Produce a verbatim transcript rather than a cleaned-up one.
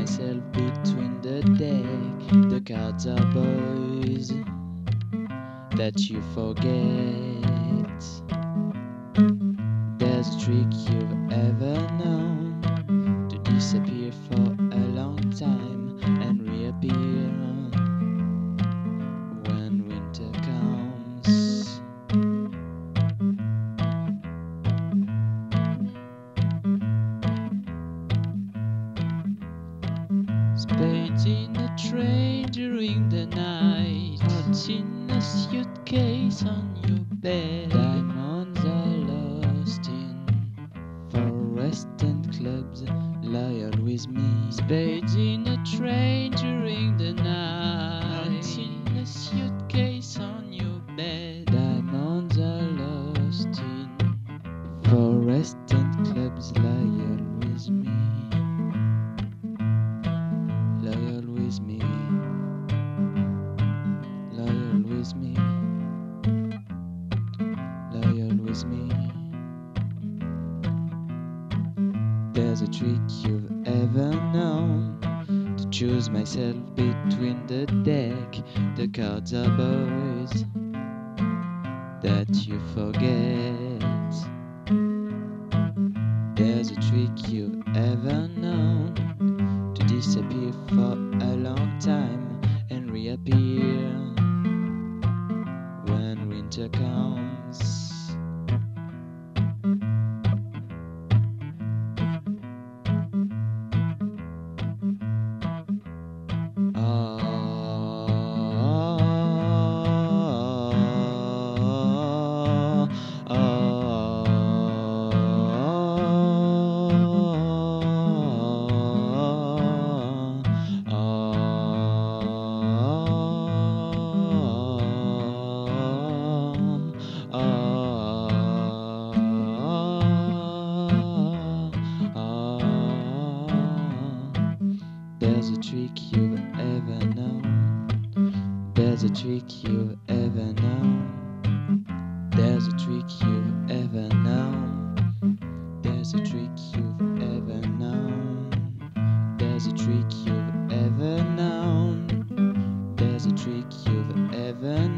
myself between the deck. The cards are boys that you forget. There's a trick you've ever known to disappear for a long time and reappear when winter comes. Spades in a train during the night, hearts in a suitcase on your bed. Diamonds are lost in forest and clubs, loyal with me. Spades in a train during the night, hearts in a suitcase on your bed. Diamonds are lost in forest and clubs, loyal with me. Loyal with me, loyal with me, loyal with me. There's a trick you've ever known to choose myself between the deck. The cards are boys that you forget. There's a trick you've ever known to disappear for a long time and reappear when winter comes. There's a trick you've ever known. There's a trick you've ever known. There's a trick you've ever known. There's a trick you've ever known. There's a trick you've ever known. There's a trick you've ever known.